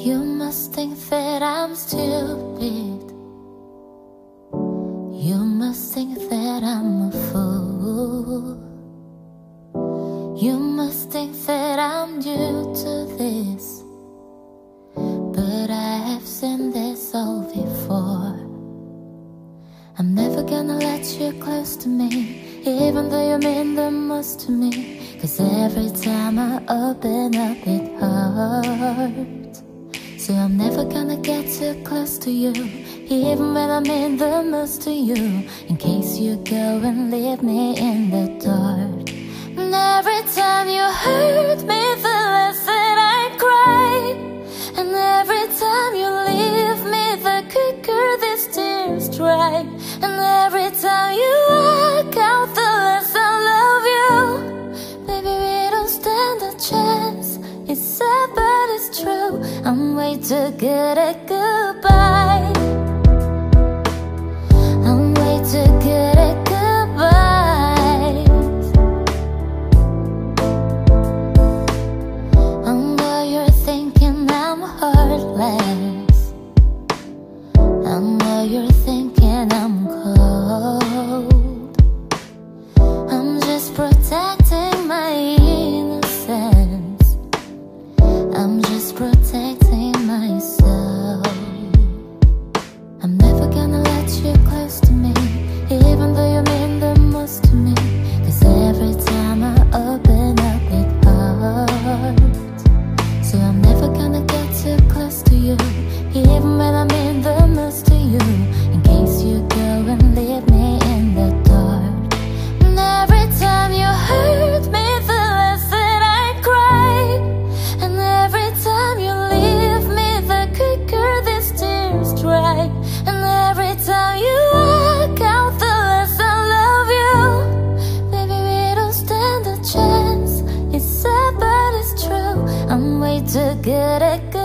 You must think that I'm stupid. You must think that I'm a fool. You must think that I'm new to this, but I have seen this all before. I'm never gonna let you close to me, even though you mean the most to me. 'Cause every time I open up it hurts. So I'm never gonna get too close to you, even when I mean the most to you, in case you go and leave me in the dark. And every time you hurt me, the less that I cry. And every time you leave me, the quicker these tears dry. And every time you walk out, the less I love you. Baby, we don't stand a chance. It's sad but it's true, I'm way too good at goodbye. I'm way too good at goodbyes. I know you're thinking I'm heartless. I know you're thinking I'm cold. I'm just protecting my innocence. I'm just protecting myself. I'm never gonna let you close to me, even though you mean the most to me. 'Cause every time I open up it hurts. So I'm never gonna get too close to you, even when I mean the most to you, in case you go and leave me in the dark. And every time you hurt me, the less that I cry. And every time you leave me, the quicker these tears dry. And every time you walk out, the less I love you. Baby, we don't stand a chance. It's sad but it's true, I'm way too good at good.